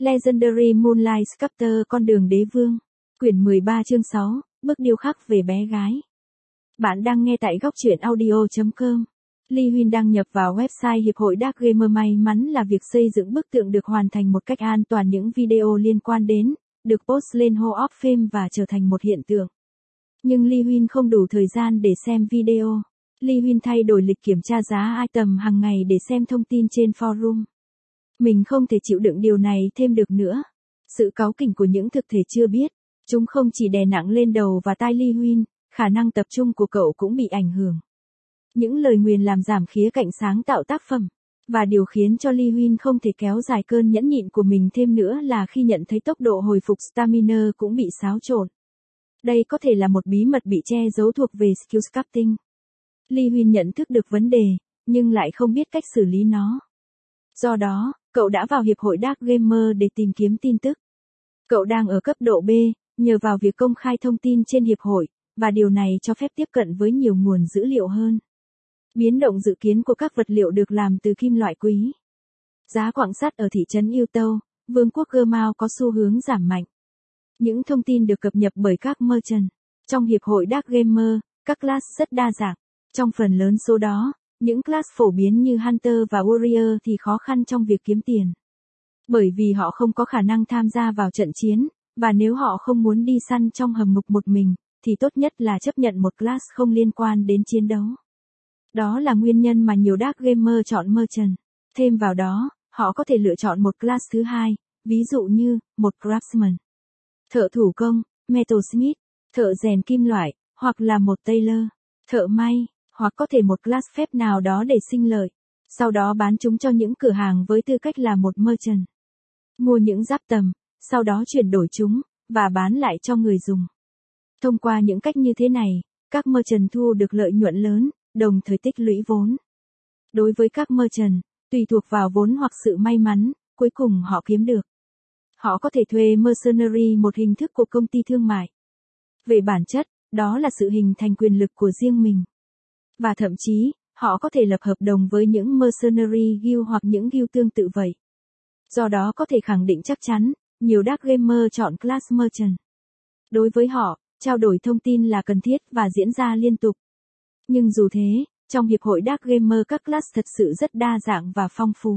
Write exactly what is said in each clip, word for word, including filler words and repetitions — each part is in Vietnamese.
Legendary Moonlight Sculptor Con đường đế vương. Quyển mười ba chương sáu, bức điêu khắc về bé gái. Bạn đang nghe tại góc truyện audio chấm com. Lee Huynh đăng nhập vào website Hiệp hội Dark Gamer. May mắn là việc xây dựng bức tượng được hoàn thành một cách an toàn. Những video liên quan đến, được post lên Hall of Fame và trở thành một hiện tượng. Nhưng Lee Huynh không đủ thời gian để xem video. Lee Huynh thay đổi lịch kiểm tra giá item hàng ngày để xem thông tin trên forum. Mình không thể chịu đựng điều này thêm được nữa. Sự cáu kỉnh của những thực thể chưa biết. Chúng không chỉ đè nặng lên đầu và tai Lee Huynh, khả năng tập trung của cậu cũng bị ảnh hưởng. Những lời nguyền làm giảm khía cạnh sáng tạo tác phẩm. Và điều khiến cho Lee Huynh không thể kéo dài cơn nhẫn nhịn của mình thêm nữa là khi nhận thấy tốc độ hồi phục stamina cũng bị xáo trộn. Đây có thể là một bí mật bị che giấu thuộc về skill sculpting. Lee Huynh nhận thức được vấn đề, nhưng lại không biết cách xử lý nó. Do đó, cậu đã vào Hiệp hội Dark Gamer để tìm kiếm tin tức. Cậu đang ở cấp độ B, nhờ vào việc công khai thông tin trên Hiệp hội, và điều này cho phép tiếp cận với nhiều nguồn dữ liệu hơn. Biến động dự kiến của các vật liệu được làm từ kim loại quý. Giá quặng sắt ở thị trấn Utah, Vương quốc Germau có xu hướng giảm mạnh. Những thông tin được cập nhật bởi các merchant. Trong Hiệp hội Dark Gamer, các class rất đa dạng. Trong phần lớn số đó, những class phổ biến như Hunter và Warrior thì khó khăn trong việc kiếm tiền. Bởi vì họ không có khả năng tham gia vào trận chiến, và nếu họ không muốn đi săn trong hầm ngục một mình, thì tốt nhất là chấp nhận một class không liên quan đến chiến đấu. Đó là nguyên nhân mà nhiều Dark Gamer chọn Merchant. Thêm vào đó, họ có thể lựa chọn một class thứ hai, ví dụ như, một Craftsman, thợ thủ công, Metalsmith, thợ rèn kim loại, hoặc là một Tailor, thợ may, hoặc có thể một class phép nào đó để sinh lợi. Sau đó bán chúng cho những cửa hàng với tư cách là một Merchant. Mua những giáp tầm, sau đó chuyển đổi chúng, và bán lại cho người dùng. Thông qua những cách như thế này, các Merchant thu được lợi nhuận lớn, đồng thời tích lũy vốn. Đối với các Merchant, tùy thuộc vào vốn hoặc sự may mắn, cuối cùng họ kiếm được. Họ có thể thuê mercenary, một hình thức của công ty thương mại. Về bản chất, đó là sự hình thành quyền lực của riêng mình. Và thậm chí, họ có thể lập hợp đồng với những mercenary guild hoặc những guild tương tự vậy. Do đó có thể khẳng định chắc chắn, nhiều Dark Gamer chọn class Merchant. Đối với họ, trao đổi thông tin là cần thiết và diễn ra liên tục. Nhưng dù thế, trong Hiệp hội Dark Gamer các class thật sự rất đa dạng và phong phú.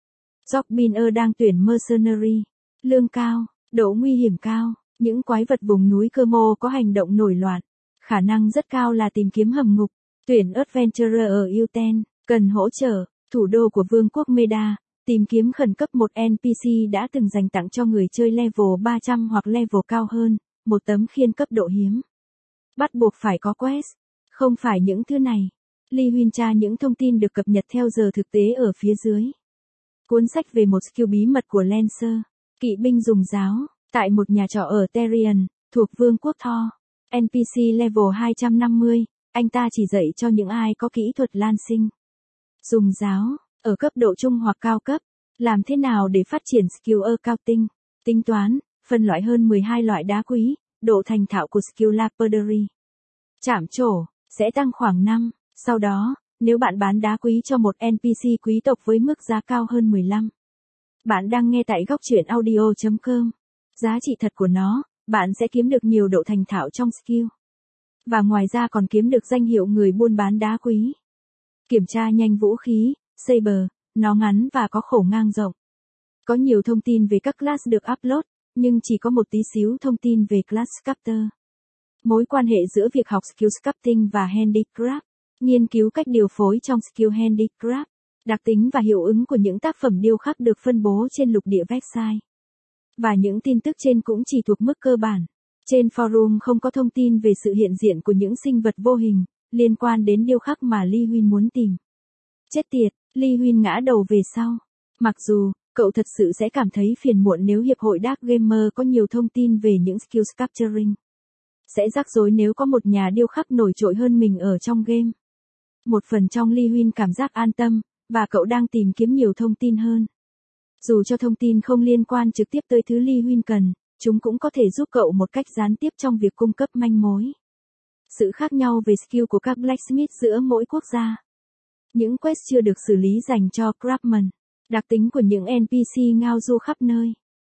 Jogbiner đang tuyển mercenary. Lương cao, độ nguy hiểm cao, những quái vật vùng núi Kermo có hành động nổi loạn. Khả năng rất cao là tìm kiếm hầm ngục. Tuyển Adventurer ở Utah, cần hỗ trợ, thủ đô của Vương quốc Meda, tìm kiếm khẩn cấp một en pê xê đã từng dành tặng cho người chơi level ba trăm hoặc level cao hơn, một tấm khiên cấp độ hiếm. Bắt buộc phải có quest, không phải những thứ này. Lee Huynh tra những thông tin được cập nhật theo giờ thực tế ở phía dưới. Cuốn sách về một skill bí mật của Lancer, kỵ binh dùng giáo, tại một nhà trọ ở Terrian, thuộc Vương quốc Thor. en pê xê level hai trăm năm mươi. Anh ta chỉ dạy cho những ai có kỹ thuật lan sinh. Dùng giáo, ở cấp độ trung hoặc cao cấp, làm thế nào để phát triển skill accounting, tính toán, phân loại hơn mười hai loại đá quý, độ thành thạo của skill lapidary. Chạm trổ, sẽ tăng khoảng năm, sau đó, nếu bạn bán đá quý cho một en pê xê quý tộc với mức giá cao hơn mười lăm. Bạn đang nghe tại góc truyện audio chấm com. Giá trị thật của nó, bạn sẽ kiếm được nhiều độ thành thạo trong skill. Và ngoài ra còn kiếm được danh hiệu người buôn bán đá quý. Kiểm tra nhanh vũ khí, saber, nó ngắn và có khẩu ngang rộng. Có nhiều thông tin về các class được upload, nhưng chỉ có một tí xíu thông tin về class sculptor. Mối quan hệ giữa việc học skill sculpting và handicraft. Nghiên cứu cách điều phối trong skill handicraft. Đặc tính và hiệu ứng của những tác phẩm điêu khắc được phân bố trên lục địa website. Và những tin tức trên cũng chỉ thuộc mức cơ bản. Trên forum không có thông tin về sự hiện diện của những sinh vật vô hình, liên quan đến điêu khắc mà Lee Huynh muốn tìm. Chết tiệt, Lee Huynh ngã đầu về sau. Mặc dù, cậu thật sự sẽ cảm thấy phiền muộn nếu Hiệp hội Dark Gamer có nhiều thông tin về những skill sculpturing. Sẽ rắc rối nếu có một nhà điêu khắc nổi trội hơn mình ở trong game. Một phần trong Lee Huynh cảm giác an tâm, và cậu đang tìm kiếm nhiều thông tin hơn. Dù cho thông tin không liên quan trực tiếp tới thứ Lee Huynh cần, chúng cũng có thể giúp cậu một cách gián tiếp trong việc cung cấp manh mối. Sự khác nhau về skill của các blacksmith giữa mỗi quốc gia. Những quest chưa được xử lý dành cho craftsman. Đặc tính của những en pê xê ngao du khắp nơi.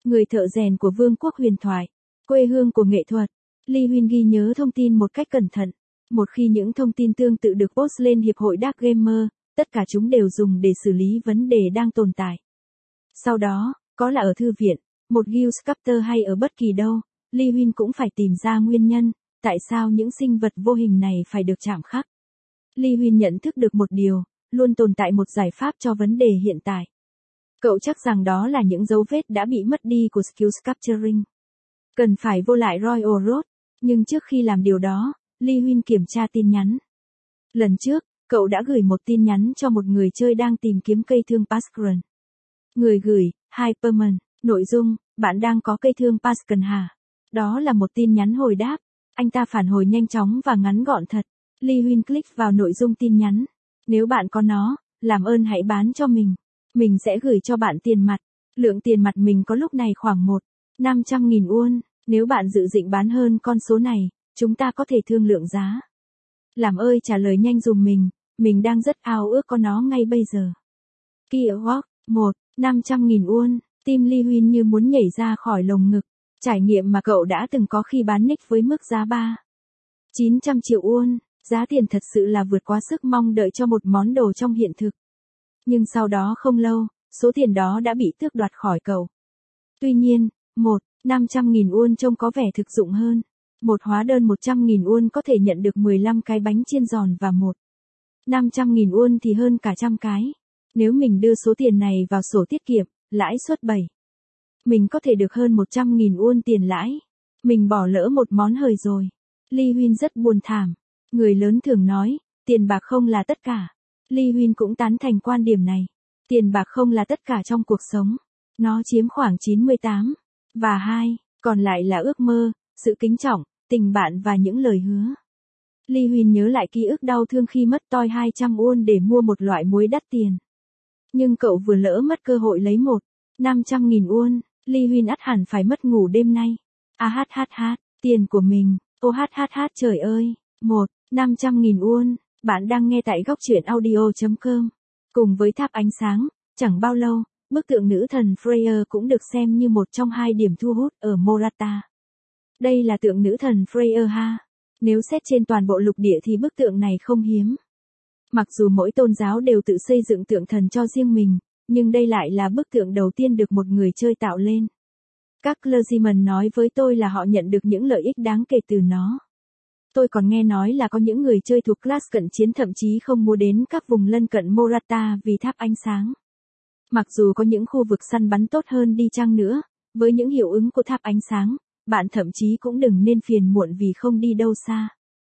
người thợ rèn của vương quốc huyền thoại, quê hương của nghệ thuật. Lee Huynh ghi nhớ thông tin một cách cẩn thận. Một khi những thông tin tương tự được post lên Hiệp hội Dark Gamer, tất cả chúng đều dùng để xử lý vấn đề đang tồn tại. Sau đó, có là ở thư viện, một guild sculptor hay ở bất kỳ đâu, Lee Huynh cũng phải tìm ra nguyên nhân, tại sao những sinh vật vô hình này phải được chạm khắc. Lee Huynh nhận thức được một điều, luôn tồn tại một giải pháp cho vấn đề hiện tại. Cậu chắc rằng đó là những dấu vết đã bị mất đi của skill sculpturing. Cần phải vô lại Royal Road, nhưng trước khi làm điều đó, Lee Huynh kiểm tra tin nhắn. Lần trước, cậu đã gửi một tin nhắn cho một người chơi đang tìm kiếm cây thương Pascal. Người gửi, Hyperman, nội dung, bạn đang có cây thương Pascal hả? Đó là một tin nhắn hồi đáp. Anh ta phản hồi nhanh chóng và ngắn gọn thật. Lee Huynh click vào nội dung tin nhắn. Nếu bạn có nó, làm ơn hãy bán cho mình. Mình sẽ gửi cho bạn tiền mặt. Lượng tiền mặt mình có lúc này khoảng một phẩy năm trăm nghìn won. Nếu bạn dự định bán hơn con số này, chúng ta có thể thương lượng giá. Làm ơi trả lời nhanh dùm mình, mình đang rất ao ước có nó ngay bây giờ. Kia Walk, một phẩy năm trăm nghìn won, tim Lee Huynh như muốn nhảy ra khỏi lồng ngực. Trải nghiệm mà cậu đã từng có khi bán nick với mức giá ba phẩy chín trăm triệu won, giá tiền thật sự là vượt quá sức mong đợi cho một món đồ trong hiện thực. Nhưng sau đó không lâu, số tiền đó đã bị tước đoạt khỏi cậu. Tuy nhiên, một phẩy năm trăm nghìn won trông có vẻ thực dụng hơn. Một hóa đơn một trăm nghìn won có thể nhận được mười lăm cái bánh chiên giòn và một phẩy năm trăm nghìn won thì hơn cả trăm cái. Nếu mình đưa số tiền này vào sổ tiết kiệm, lãi suất bảy, mình có thể được hơn một trăm nghìn won tiền lãi. Mình bỏ lỡ một món hời rồi. Lee Huynh rất buồn thảm. Người lớn thường nói, tiền bạc không là tất cả. Lee Huynh cũng tán thành quan điểm này. Tiền bạc không là tất cả trong cuộc sống. Nó chiếm khoảng chín mươi tám và hai, còn lại là ước mơ, sự kính trọng, tình bạn và những lời hứa. Lee Huynh nhớ lại ký ức đau thương khi mất toi hai trăm won để mua một loại muối đắt tiền. Nhưng cậu vừa lỡ mất cơ hội lấy một phẩy năm trăm nghìn won. Lee Huynh ắt hẳn phải mất ngủ đêm nay. A hát hát hát, tiền của mình. Ô hát hát hát trời ơi. một phẩy năm trăm nghìn won. Bạn đang nghe tại góc truyện audio chấm com. Cùng với tháp ánh sáng, chẳng bao lâu, bức tượng nữ thần Freya cũng được xem như một trong hai điểm thu hút ở Morata. Đây là tượng nữ thần Freya ha. Nếu xét trên toàn bộ lục địa thì bức tượng này không hiếm. Mặc dù mỗi tôn giáo đều tự xây dựng tượng thần cho riêng mình, nhưng đây lại là bức tượng đầu tiên được một người chơi tạo lên. Các clergyman nói với tôi là họ nhận được những lợi ích đáng kể từ nó. Tôi còn nghe nói là có những người chơi thuộc class cận chiến thậm chí không mua đến các vùng lân cận Morata vì tháp ánh sáng. Mặc dù có những khu vực săn bắn tốt hơn đi chăng nữa, với những hiệu ứng của tháp ánh sáng, bạn thậm chí cũng đừng nên phiền muộn vì không đi đâu xa.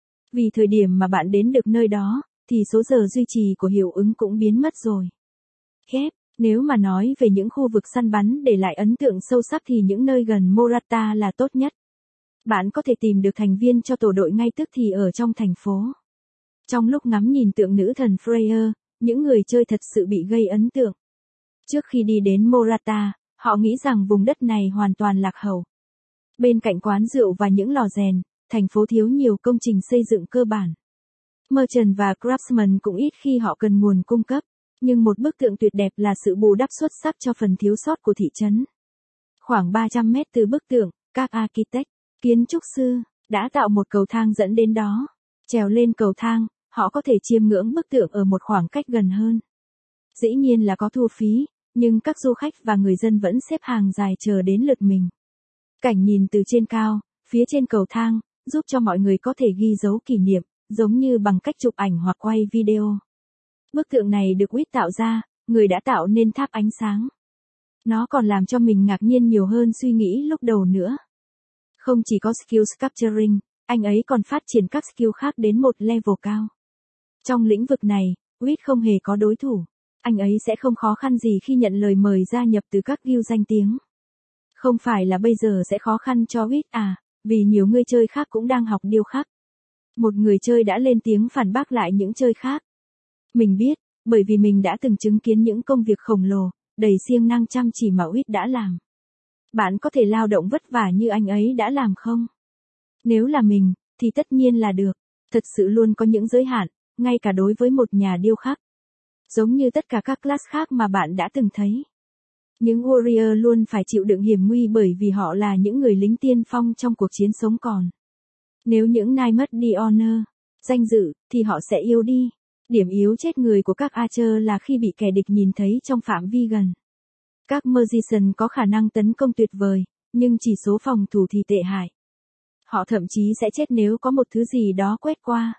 Vì thời điểm mà bạn đến được nơi đó, thì số giờ duy trì của hiệu ứng cũng biến mất rồi. Khép, nếu mà nói về những khu vực săn bắn để lại ấn tượng sâu sắc thì những nơi gần Morata là tốt nhất. Bạn có thể tìm được thành viên cho tổ đội ngay tức thì ở trong thành phố. Trong lúc ngắm nhìn tượng nữ thần Freya, những người chơi thật sự bị gây ấn tượng. Trước khi đi đến Morata, họ nghĩ rằng vùng đất này hoàn toàn lạc hậu. Bên cạnh quán rượu và những lò rèn, thành phố thiếu nhiều công trình xây dựng cơ bản. Merchant và craftsman cũng ít khi họ cần nguồn cung cấp, nhưng một bức tượng tuyệt đẹp là sự bù đắp xuất sắc cho phần thiếu sót của thị trấn. Khoảng ba trăm mét từ bức tượng, các architect, kiến trúc sư, đã tạo một cầu thang dẫn đến đó. Trèo lên cầu thang, họ có thể chiêm ngưỡng bức tượng ở một khoảng cách gần hơn. Dĩ nhiên là có thu phí, nhưng các du khách và người dân vẫn xếp hàng dài chờ đến lượt mình. Cảnh nhìn từ trên cao, phía trên cầu thang, giúp cho mọi người có thể ghi dấu kỷ niệm, giống như bằng cách chụp ảnh hoặc quay video. Bức tượng này được Witt tạo ra, người đã tạo nên tháp ánh sáng. Nó còn làm cho mình ngạc nhiên nhiều hơn suy nghĩ lúc đầu nữa. Không chỉ có skill sculpturing, anh ấy còn phát triển các skill khác đến một level cao. Trong lĩnh vực này, Witt không hề có đối thủ. Anh ấy sẽ không khó khăn gì khi nhận lời mời gia nhập từ các guild danh tiếng. Không phải là bây giờ sẽ khó khăn cho Witt à, vì nhiều người chơi khác cũng đang học điêu khắc. Một người chơi đã lên tiếng phản bác lại những chơi khác. Mình biết, bởi vì mình đã từng chứng kiến những công việc khổng lồ, đầy siêng năng chăm chỉ mà Witt đã làm. Bạn có thể lao động vất vả như anh ấy đã làm không? Nếu là mình, thì tất nhiên là được. Thật sự luôn có những giới hạn, ngay cả đối với một nhà điêu khắc. Giống như tất cả các class khác mà bạn đã từng thấy. Những warrior luôn phải chịu đựng hiểm nguy bởi vì họ là những người lính tiên phong trong cuộc chiến sống còn. Nếu những nai mất đi honor, danh dự, thì họ sẽ yếu đi. Điểm yếu chết người của các archer là khi bị kẻ địch nhìn thấy trong phạm vi gần. Các magician có khả năng tấn công tuyệt vời, nhưng chỉ số phòng thủ thì tệ hại. Họ thậm chí sẽ chết nếu có một thứ gì đó quét qua.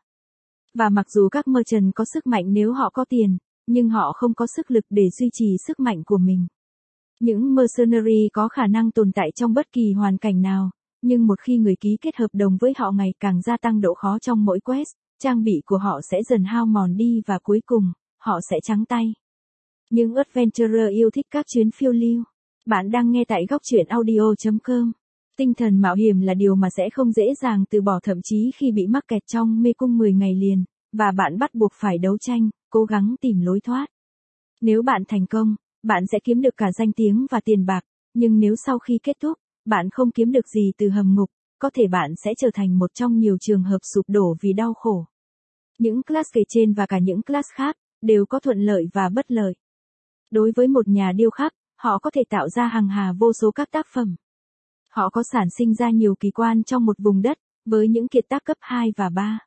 Và mặc dù các merchant có sức mạnh nếu họ có tiền, nhưng họ không có sức lực để duy trì sức mạnh của mình. Những mercenary có khả năng tồn tại trong bất kỳ hoàn cảnh nào, nhưng một khi người ký kết hợp đồng với họ ngày càng gia tăng độ khó trong mỗi quest, trang bị của họ sẽ dần hao mòn đi và cuối cùng, họ sẽ trắng tay. Những adventurer yêu thích các chuyến phiêu lưu. Bạn đang nghe tại góc truyện audio chấm com. Tinh thần mạo hiểm là điều mà sẽ không dễ dàng từ bỏ thậm chí khi bị mắc kẹt trong mê cung mười ngày liền, và bạn bắt buộc phải đấu tranh, cố gắng tìm lối thoát. Nếu bạn thành công, bạn sẽ kiếm được cả danh tiếng và tiền bạc, nhưng nếu sau khi kết thúc, bạn không kiếm được gì từ hầm ngục, có thể bạn sẽ trở thành một trong nhiều trường hợp sụp đổ vì đau khổ. Những class kể trên và cả những class khác, đều có thuận lợi và bất lợi. Đối với một nhà điêu khắc, họ có thể tạo ra hàng hà vô số các tác phẩm. Họ có sản sinh ra nhiều kỳ quan trong một vùng đất, với những kiệt tác cấp hai và ba.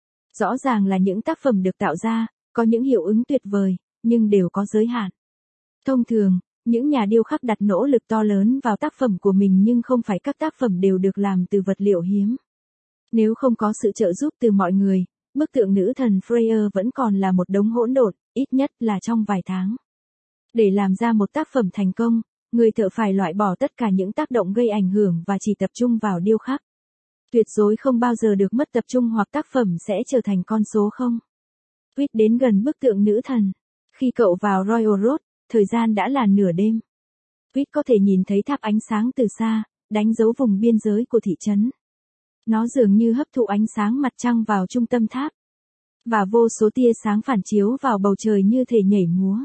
Rõ ràng là những tác phẩm được tạo ra, có những hiệu ứng tuyệt vời, nhưng đều có giới hạn. Thông thường, những nhà điêu khắc đặt nỗ lực to lớn vào tác phẩm của mình nhưng không phải các tác phẩm đều được làm từ vật liệu hiếm. Nếu không có sự trợ giúp từ mọi người, bức tượng nữ thần Freya vẫn còn là một đống hỗn độn, ít nhất là trong vài tháng. Để làm ra một tác phẩm thành công, người thợ phải loại bỏ tất cả những tác động gây ảnh hưởng và chỉ tập trung vào điêu khắc. Tuyệt đối không bao giờ được mất tập trung hoặc tác phẩm sẽ trở thành con số không. Quýt đến gần bức tượng nữ thần. Khi cậu vào Royal Road, thời gian đã là nửa đêm. Quýt có thể nhìn thấy tháp ánh sáng từ xa, đánh dấu vùng biên giới của thị trấn. Nó dường như hấp thụ ánh sáng mặt trăng vào trung tâm tháp. Và vô số tia sáng phản chiếu vào bầu trời như thể nhảy múa.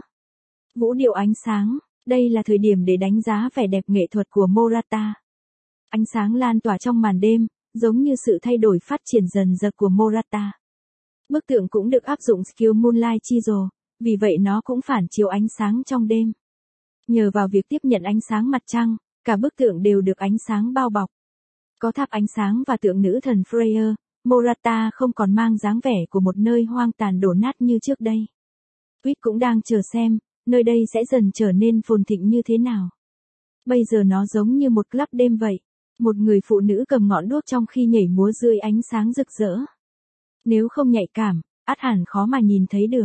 Vũ điệu ánh sáng, đây là thời điểm để đánh giá vẻ đẹp nghệ thuật của Morata. Ánh sáng lan tỏa trong màn đêm, giống như sự thay đổi phát triển dần dần của Morata. Bức tượng cũng được áp dụng skill Moonlight Chisel, vì vậy nó cũng phản chiếu ánh sáng trong đêm. Nhờ vào việc tiếp nhận ánh sáng mặt trăng, cả bức tượng đều được ánh sáng bao bọc. Có tháp ánh sáng và tượng nữ thần Freya, Morata không còn mang dáng vẻ của một nơi hoang tàn đổ nát như trước đây. Quýt cũng đang chờ xem, nơi đây sẽ dần trở nên phồn thịnh như thế nào. Bây giờ nó giống như một club đêm vậy. Một người phụ nữ cầm ngọn đuốc trong khi nhảy múa dưới ánh sáng rực rỡ. Nếu không nhạy cảm, ắt hẳn khó mà nhìn thấy được.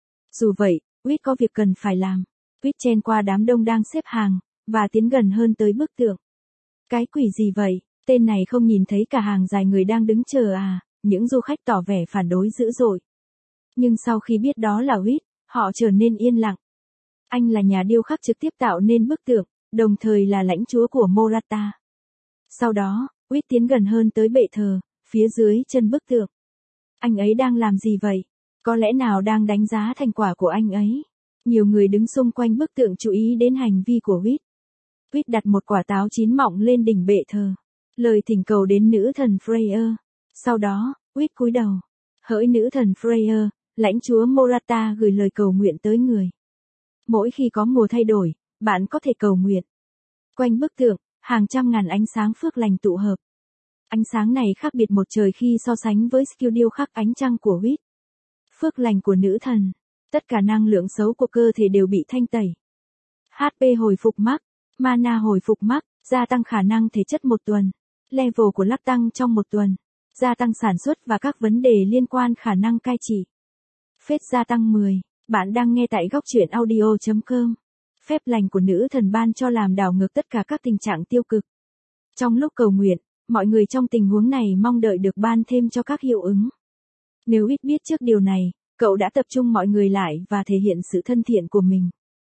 Dù vậy, Quýt có việc cần phải làm. Quýt chen qua đám đông đang xếp hàng, và tiến gần hơn tới bức tượng. Cái quỷ gì vậy? Tên này không nhìn thấy cả hàng dài người đang đứng chờ à? Những du khách tỏ vẻ phản đối dữ dội. Nhưng sau khi biết đó là Quýt, họ trở nên yên lặng. Anh là nhà điêu khắc trực tiếp tạo nên bức tượng, đồng thời là lãnh chúa của Morata. Sau đó, Quýt tiến gần hơn tới bệ thờ, phía dưới chân bức tượng. Anh ấy đang làm gì vậy? Có lẽ nào đang đánh giá thành quả của anh ấy? Nhiều người đứng xung quanh bức tượng chú ý đến hành vi của Quýt. Quýt đặt một quả táo chín mọng lên đỉnh bệ thờ. Lời thỉnh cầu đến nữ thần Freya. Sau đó, Quýt cúi đầu. Hỡi nữ thần Freya, lãnh chúa Morata gửi lời cầu nguyện tới người. Mỗi khi có mùa thay đổi, bạn có thể cầu nguyện. Quanh bức tượng, hàng trăm ngàn ánh sáng phước lành tụ hợp. Ánh sáng này khác biệt một trời khi so sánh với skill điêu khắc ánh trăng của Quýt. Phước lành của nữ thần. Tất cả năng lượng xấu của cơ thể đều bị thanh tẩy. hát pê hồi phục max, mana hồi phục max, gia tăng khả năng thể chất một tuần. Level của lắc tăng trong một tuần. Gia tăng sản xuất và các vấn đề liên quan khả năng cai trị. Phép gia tăng mười. Bạn đang nghe tại góc truyện audio chấm com. Phép lành của nữ thần ban cho làm đảo ngược tất cả các tình trạng tiêu cực. Trong lúc cầu nguyện, mọi người trong tình huống này mong đợi được ban thêm cho các hiệu ứng. Nếu ít biết trước điều này, cậu đã tập trung mọi người lại và thể hiện sự thân thiện của mình.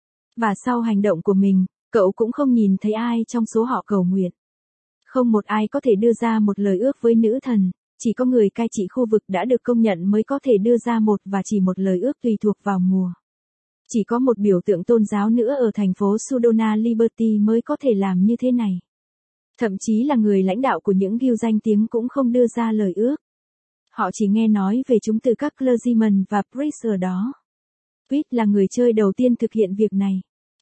Và sau hành động của mình, cậu cũng không nhìn thấy ai trong số họ cầu nguyện. Không một ai có thể đưa ra một lời ước với nữ thần, chỉ có người cai trị khu vực đã được công nhận mới có thể đưa ra một và chỉ một lời ước tùy thuộc vào mùa. Chỉ có một biểu tượng tôn giáo nữa ở thành phố Sudona Liberty mới có thể làm như thế này. Thậm chí là người lãnh đạo của những guild danh tiếng cũng không đưa ra lời ước. Họ chỉ nghe nói về chúng từ các clergyman và priest ở đó. Quýt là người chơi đầu tiên thực hiện việc này.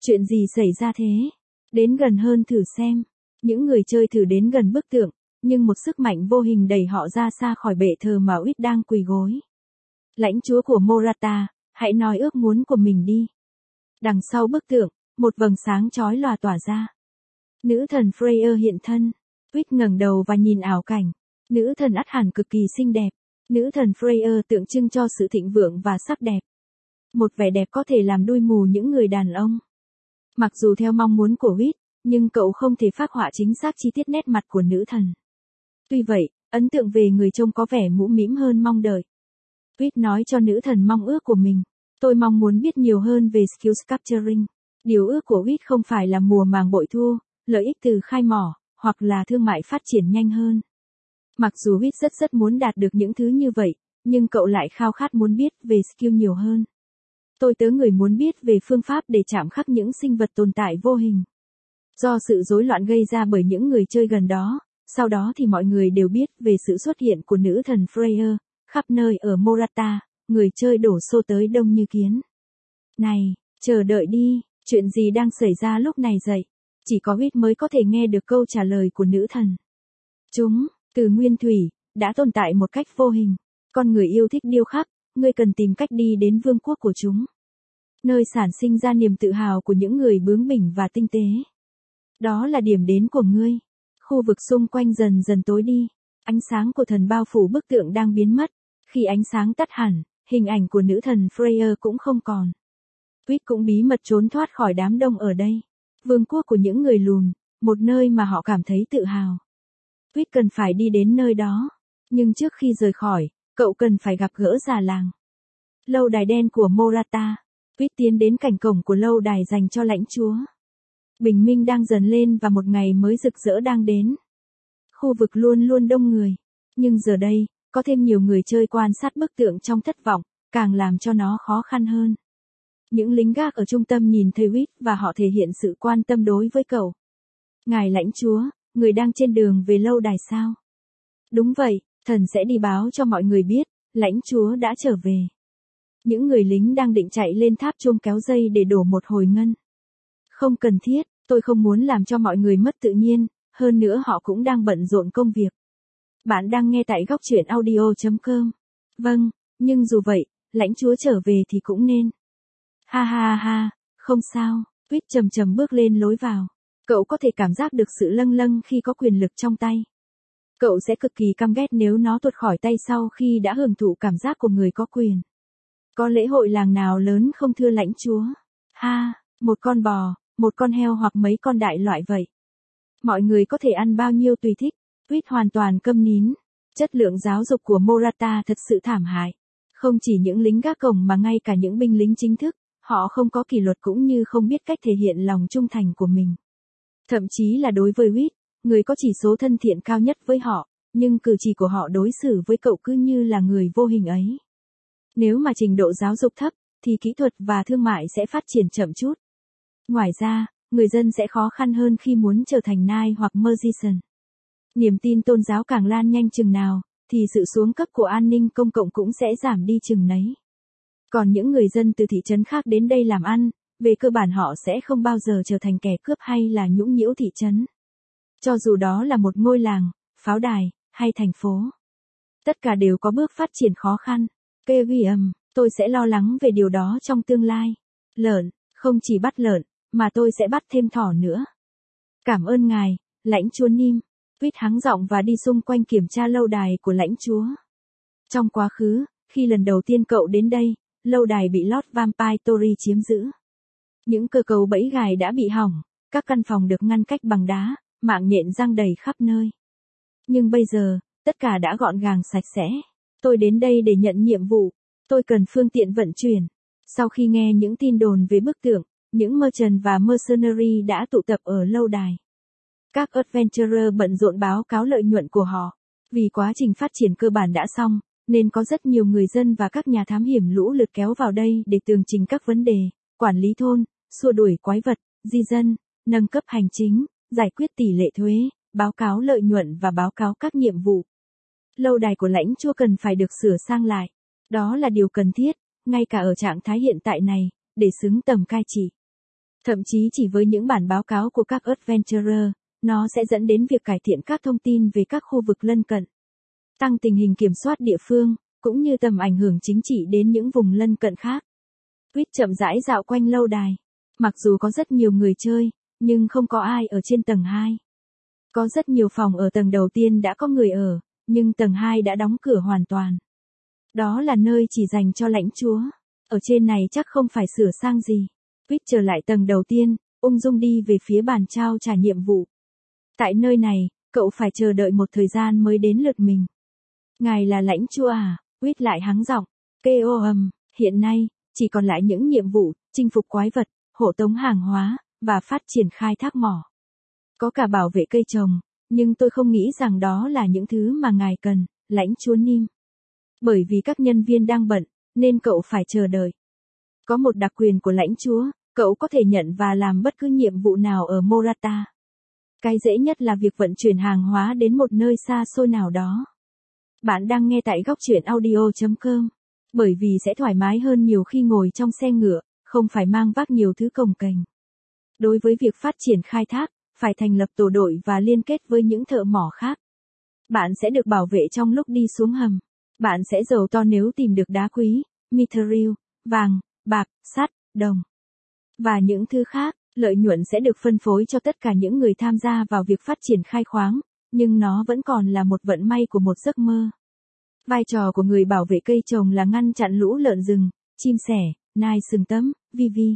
Chuyện gì xảy ra thế? Đến gần hơn thử xem. Những người chơi thử đến gần bức tượng, nhưng một sức mạnh vô hình đẩy họ ra xa khỏi bệ thờ mà Uýt đang quỳ gối. Lãnh chúa của Morata, hãy nói ước muốn của mình đi. Đằng sau bức tượng, một vầng sáng chói lòa tỏa ra. Nữ thần Freya hiện thân. Uýt ngẩng đầu và nhìn ảo cảnh. Nữ thần ắt hẳn cực kỳ xinh đẹp. Nữ thần Freya tượng trưng cho sự thịnh vượng và sắc đẹp. Một vẻ đẹp có thể làm đuôi mù những người đàn ông. Mặc dù theo mong muốn của Uýt, nhưng cậu không thể phác họa chính xác chi tiết nét mặt của nữ thần. Tuy vậy, ấn tượng về người trông có vẻ mũm mĩm hơn mong đợi. Uýt nói cho nữ thần mong ước của mình. Tôi mong muốn biết nhiều hơn về skill sculpturing. Điều ước của Uýt không phải là mùa màng bội thu, lợi ích từ khai mỏ, hoặc là thương mại phát triển nhanh hơn. Mặc dù Uýt rất rất muốn đạt được những thứ như vậy, nhưng cậu lại khao khát muốn biết về skill nhiều hơn. Tôi tớ người muốn biết về phương pháp để chạm khắc những sinh vật tồn tại vô hình. Do sự rối loạn gây ra bởi những người chơi gần đó, sau đó thì mọi người đều biết về sự xuất hiện của nữ thần Freya, khắp nơi ở Morata, người chơi đổ xô tới đông như kiến. Này, chờ đợi đi, chuyện gì đang xảy ra lúc này vậy? Chỉ có Uýt mới có thể nghe được câu trả lời của nữ thần. Chúng, từ nguyên thủy, đã tồn tại một cách vô hình. Con người yêu thích điêu khắc, ngươi cần tìm cách đi đến vương quốc của chúng. Nơi sản sinh ra niềm tự hào của những người bướng bỉnh và tinh tế. Đó là điểm đến của ngươi. Khu vực xung quanh dần dần tối đi. Ánh sáng của thần bao phủ bức tượng đang biến mất. Khi ánh sáng tắt hẳn, hình ảnh của nữ thần Freya cũng không còn. Uýt cũng bí mật trốn thoát khỏi đám đông ở đây. Vương quốc của những người lùn, một nơi mà họ cảm thấy tự hào. Uýt cần phải đi đến nơi đó. Nhưng trước khi rời khỏi, cậu cần phải gặp gỡ già làng. Lâu đài đen của Morata. Uýt tiến đến cảnh cổng của lâu đài dành cho lãnh chúa. Bình minh đang dần lên và một ngày mới rực rỡ đang đến. Khu vực luôn luôn đông người. Nhưng giờ đây, có thêm nhiều người chơi quan sát bức tượng trong thất vọng, càng làm cho nó khó khăn hơn. Những lính gác ở trung tâm nhìn thấy Uýt và họ thể hiện sự quan tâm đối với cậu. Ngài lãnh chúa, người đang trên đường về lâu đài sao? Đúng vậy, thần sẽ đi báo cho mọi người biết, lãnh chúa đã trở về. Những người lính đang định chạy lên tháp chuông kéo dây để đổ một hồi ngân. Không cần thiết, tôi không muốn làm cho mọi người mất tự nhiên, hơn nữa họ cũng đang bận rộn công việc. Bạn đang nghe tại góc truyện audio chấm com. Vâng, nhưng dù vậy, lãnh chúa trở về thì cũng nên. Ha ha ha, không sao, Uýt chầm chầm bước lên lối vào. Cậu có thể cảm giác được sự lâng lâng khi có quyền lực trong tay. Cậu sẽ cực kỳ căm ghét nếu nó tuột khỏi tay sau khi đã hưởng thụ cảm giác của người có quyền. Có lễ hội làng nào lớn không thưa lãnh chúa? Ha, một con bò, một con heo hoặc mấy con đại loại vậy. Mọi người có thể ăn bao nhiêu tùy thích. Uýt hoàn toàn câm nín. Chất lượng giáo dục của Morata thật sự thảm hại. Không chỉ những lính gác cổng mà ngay cả những binh lính chính thức, họ không có kỷ luật cũng như không biết cách thể hiện lòng trung thành của mình. Thậm chí là đối với Uýt, người có chỉ số thân thiện cao nhất với họ, nhưng cử chỉ của họ đối xử với cậu cứ như là người vô hình ấy. Nếu mà trình độ giáo dục thấp, thì kỹ thuật và thương mại sẽ phát triển chậm chút. Ngoài ra, người dân sẽ khó khăn hơn khi muốn trở thành nai hoặc magician. Niềm tin tôn giáo càng lan nhanh chừng nào, thì sự xuống cấp của an ninh công cộng cũng sẽ giảm đi chừng nấy. Còn những người dân từ thị trấn khác đến đây làm ăn, về cơ bản họ sẽ không bao giờ trở thành kẻ cướp hay là nhũng nhiễu thị trấn. Cho dù đó là một ngôi làng, pháo đài, hay thành phố. Tất cả đều có bước phát triển khó khăn. Kevin, tôi sẽ lo lắng về điều đó trong tương lai. Lợn, không chỉ bắt lợn, mà tôi sẽ bắt thêm thỏ nữa. Cảm ơn ngài, lãnh chúa Nim. Uýt hắng giọng và đi xung quanh kiểm tra lâu đài của lãnh chúa. Trong quá khứ, khi lần đầu tiên cậu đến đây, lâu đài bị Lord Vampire Tory chiếm giữ. Những cơ cấu bẫy gài đã bị hỏng, các căn phòng được ngăn cách bằng đá, mạng nhện giăng đầy khắp nơi. Nhưng bây giờ, tất cả đã gọn gàng sạch sẽ. Tôi đến đây để nhận nhiệm vụ. Tôi cần phương tiện vận chuyển. Sau khi nghe những tin đồn về bức tượng, những merchant và mercenary đã tụ tập ở lâu đài. Các adventurer bận rộn báo cáo lợi nhuận của họ. Vì quá trình phát triển cơ bản đã xong, nên có rất nhiều người dân và các nhà thám hiểm lũ lượt kéo vào đây để tường trình các vấn đề, quản lý thôn, xua đuổi quái vật, di dân, nâng cấp hành chính, giải quyết tỷ lệ thuế, báo cáo lợi nhuận và báo cáo các nhiệm vụ. Lâu đài của lãnh chúa cần phải được sửa sang lại. Đó là điều cần thiết, ngay cả ở trạng thái hiện tại này, để xứng tầm cai trị. Thậm chí chỉ với những bản báo cáo của các adventurer, nó sẽ dẫn đến việc cải thiện các thông tin về các khu vực lân cận, tăng tình hình kiểm soát địa phương, cũng như tầm ảnh hưởng chính trị đến những vùng lân cận khác. Quýt chậm rãi dạo quanh lâu đài. Mặc dù có rất nhiều người chơi, nhưng không có ai ở trên tầng hai. Có rất nhiều phòng ở tầng đầu tiên đã có người ở, nhưng tầng hai đã đóng cửa hoàn toàn. Đó là nơi chỉ dành cho lãnh chúa. Ở trên này chắc không phải sửa sang gì. Quýt trở lại tầng đầu tiên, ung dung đi về phía bàn trao trả nhiệm vụ. Tại nơi này, cậu phải chờ đợi một thời gian mới đến lượt mình. Ngài là lãnh chúa à? Quýt lại hắng giọng. Kêu ầm, hiện nay, chỉ còn lại những nhiệm vụ, chinh phục quái vật, hộ tống hàng hóa, và phát triển khai thác mỏ. Có cả bảo vệ cây trồng, nhưng tôi không nghĩ rằng đó là những thứ mà ngài cần, lãnh chúa Nim. Bởi vì các nhân viên đang bận, nên cậu phải chờ đợi. Có một đặc quyền của lãnh chúa, cậu có thể nhận và làm bất cứ nhiệm vụ nào ở Morata. Cái dễ nhất là việc vận chuyển hàng hóa đến một nơi xa xôi nào đó. Bạn đang nghe tại góc truyện audio chấm com. Bởi vì sẽ thoải mái hơn nhiều khi ngồi trong xe ngựa, không phải mang vác nhiều thứ cồng kềnh. Đối với việc phát triển khai thác, phải thành lập tổ đội và liên kết với những thợ mỏ khác. Bạn sẽ được bảo vệ trong lúc đi xuống hầm. Bạn sẽ giàu to nếu tìm được đá quý, mithril, vàng, bạc, sắt, đồng và những thứ khác. Lợi nhuận sẽ được phân phối cho tất cả những người tham gia vào việc phát triển khai khoáng, nhưng nó vẫn còn là một vận may của một giấc mơ. Vai trò của người bảo vệ cây trồng là ngăn chặn lũ lợn rừng, chim sẻ, nai sừng tấm, vi vi.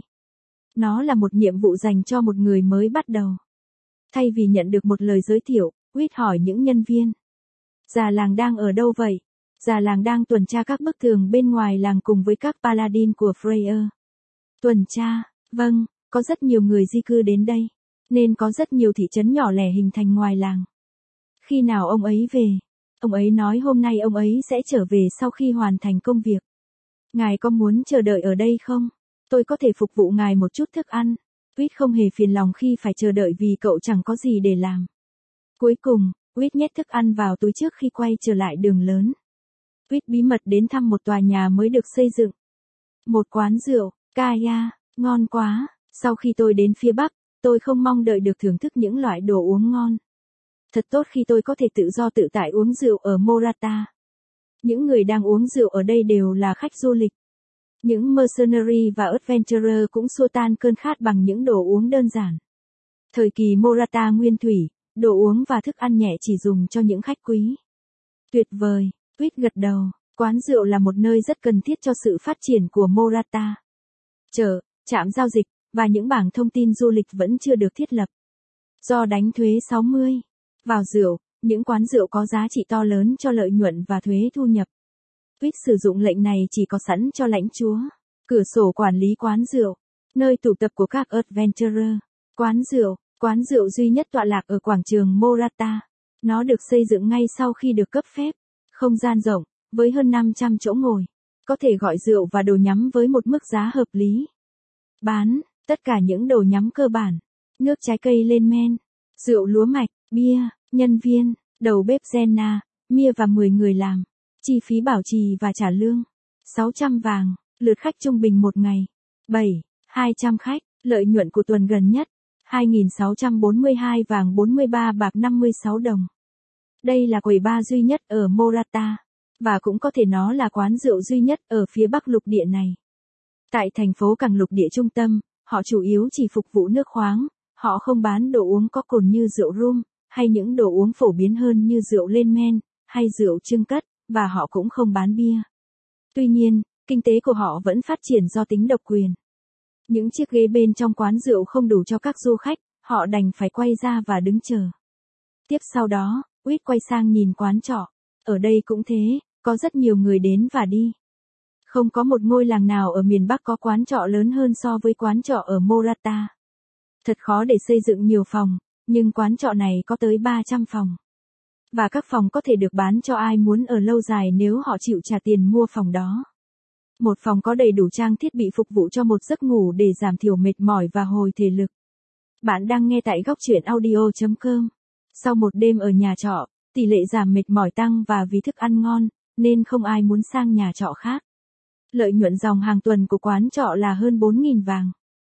Nó là một nhiệm vụ dành cho một người mới bắt đầu. Thay vì nhận được một lời giới thiệu, Quýt hỏi những nhân viên. Già làng đang ở đâu vậy? Già làng đang tuần tra các bức tường bên ngoài làng cùng với các paladin của Freyr. Tuần tra, vâng, có rất nhiều người di cư đến đây, nên có rất nhiều thị trấn nhỏ lẻ hình thành ngoài làng. Khi nào ông ấy về? Ông ấy nói hôm nay ông ấy sẽ trở về sau khi hoàn thành công việc. Ngài có muốn chờ đợi ở đây không? Tôi có thể phục vụ ngài một chút thức ăn. Quýt không hề phiền lòng khi phải chờ đợi vì cậu chẳng có gì để làm. Cuối cùng, Quýt nhét thức ăn vào túi trước khi quay trở lại đường lớn. Quýt bí mật đến thăm một tòa nhà mới được xây dựng. Một quán rượu, Kaya, ngon quá. Sau khi tôi đến phía Bắc, tôi không mong đợi được thưởng thức những loại đồ uống ngon. Thật tốt khi tôi có thể tự do tự tại uống rượu ở Morata. Những người đang uống rượu ở đây đều là khách du lịch. Những mercenary và adventurer cũng xua tan cơn khát bằng những đồ uống đơn giản. Thời kỳ Morata nguyên thủy, đồ uống và thức ăn nhẹ chỉ dùng cho những khách quý. Tuyệt vời, Quýt gật đầu, quán rượu là một nơi rất cần thiết cho sự phát triển của Morata. Chợ, trạm giao dịch, và những bảng thông tin du lịch vẫn chưa được thiết lập. Do đánh thuế sáu mươi vào rượu, những quán rượu có giá trị to lớn cho lợi nhuận và thuế thu nhập. Quýt sử dụng lệnh này chỉ có sẵn cho lãnh chúa. Cửa sổ quản lý quán rượu, nơi tụ tập của các adventurer. Quán rượu, quán rượu duy nhất tọa lạc ở quảng trường Morata. Nó được xây dựng ngay sau khi được cấp phép. Không gian rộng, với hơn năm trăm chỗ ngồi. Có thể gọi rượu và đồ nhắm với một mức giá hợp lý. Bán, tất cả những đồ nhắm cơ bản. Nước trái cây lên men, rượu lúa mạch, bia, nhân viên, đầu bếp Jenna, Mia và mười người làm. Chi phí bảo trì và trả lương. sáu trăm vàng, lượt khách trung bình một ngày. bảy, hai trăm khách, lợi nhuận của tuần gần nhất. hai nghìn sáu trăm bốn mươi hai vàng bốn mươi ba bạc năm mươi sáu đồng. Đây là quầy bar duy nhất ở Morata. Và cũng có thể nó là quán rượu duy nhất ở phía bắc lục địa này. Tại thành phố cảng lục địa trung tâm, họ chủ yếu chỉ phục vụ nước khoáng. Họ không bán đồ uống có cồn như rượu rum, hay những đồ uống phổ biến hơn như rượu lên men, hay rượu chưng cất, và họ cũng không bán bia. Tuy nhiên, kinh tế của họ vẫn phát triển do tính độc quyền. Những chiếc ghế bên trong quán rượu không đủ cho các du khách, họ đành phải quay ra và đứng chờ. Tiếp sau đó, Quýt quay sang nhìn quán trọ. Ở đây cũng thế, có rất nhiều người đến và đi. Không có một ngôi làng nào ở miền Bắc có quán trọ lớn hơn so với quán trọ ở Morata. Thật khó để xây dựng nhiều phòng, nhưng quán trọ này có tới ba trăm phòng. Và các phòng có thể được bán cho ai muốn ở lâu dài nếu họ chịu trả tiền mua phòng đó. Một phòng có đầy đủ trang thiết bị phục vụ cho một giấc ngủ để giảm thiểu mệt mỏi và hồi thể lực. Bạn đang nghe tại góc truyện audio chấm com. Sau một đêm ở nhà trọ, tỷ lệ giảm mệt mỏi tăng và vì thức ăn ngon, nên không ai muốn sang nhà trọ khác. Lợi nhuận dòng hàng tuần của quán trọ là hơn bốn nghìn vàng.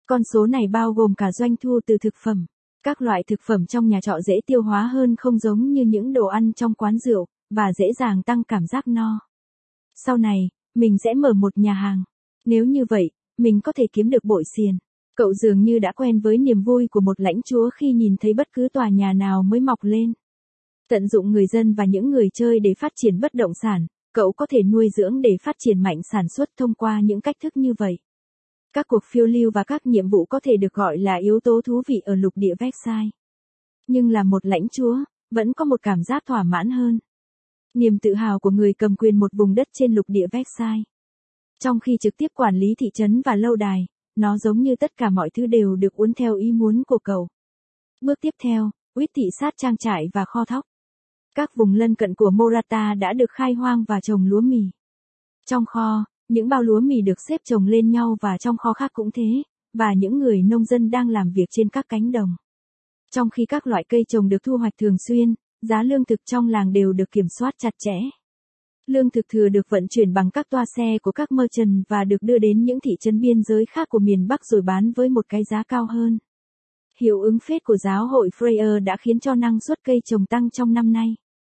Con số này bao gồm cả doanh thu từ thực phẩm. Các loại thực phẩm trong nhà trọ dễ tiêu hóa hơn, không giống như những đồ ăn trong quán rượu, và dễ dàng tăng cảm giác no. Sau này, mình sẽ mở một nhà hàng. Nếu như vậy, mình có thể kiếm được bội xiền. Cậu dường như đã quen với niềm vui của một lãnh chúa khi nhìn thấy bất cứ tòa nhà nào mới mọc lên. Tận dụng người dân và những người chơi để phát triển bất động sản, cậu có thể nuôi dưỡng để phát triển mạnh sản xuất thông qua những cách thức như vậy. Các cuộc phiêu lưu và các nhiệm vụ có thể được gọi là yếu tố thú vị ở lục địa Versailles. Nhưng là một lãnh chúa, vẫn có một cảm giác thỏa mãn hơn. Niềm tự hào của người cầm quyền một vùng đất trên lục địa Versailles. Trong khi trực tiếp quản lý thị trấn và lâu đài, nó giống như tất cả mọi thứ đều được uốn theo ý muốn của cậu. Bước tiếp theo, Whit thị sát trang trại và kho thóc. Các vùng lân cận của Morata đã được khai hoang và trồng lúa mì. Trong kho, những bao lúa mì được xếp chồng lên nhau và trong kho khác cũng thế, và những người nông dân đang làm việc trên các cánh đồng. Trong khi các loại cây trồng được thu hoạch thường xuyên, giá lương thực trong làng đều được kiểm soát chặt chẽ. Lương thực thừa được vận chuyển bằng các toa xe của các merchant và được đưa đến những thị trấn biên giới khác của miền Bắc rồi bán với một cái giá cao hơn. Hiệu ứng phết của giáo hội Freyer đã khiến cho năng suất cây trồng tăng trong năm nay.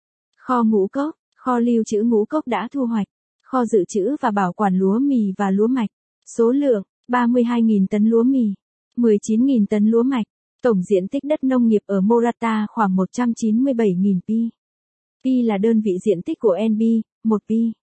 Kho ngũ cốc, kho lưu trữ ngũ cốc đã thu hoạch, kho dự trữ và bảo quản lúa mì và lúa mạch. Số lượng, ba mươi hai nghìn tấn lúa mì, mười chín nghìn tấn lúa mạch. Tổng diện tích đất nông nghiệp ở Morata khoảng một trăm chín mươi bảy nghìn pi. Pi là đơn vị diện tích của en bê, một pi.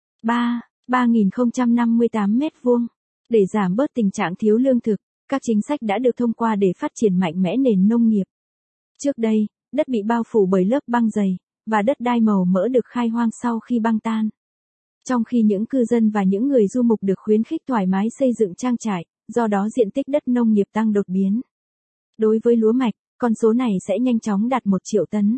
ba. ba nghìn không trăm năm mươi tám mét vuông. Để giảm bớt tình trạng thiếu lương thực, các chính sách đã được thông qua để phát triển mạnh mẽ nền nông nghiệp. Trước đây, đất bị bao phủ bởi lớp băng dày, và đất đai màu mỡ được khai hoang sau khi băng tan. Trong khi những cư dân và những người du mục được khuyến khích thoải mái xây dựng trang trại, do đó diện tích đất nông nghiệp tăng đột biến. Đối với lúa mạch, con số này sẽ nhanh chóng đạt một triệu tấn.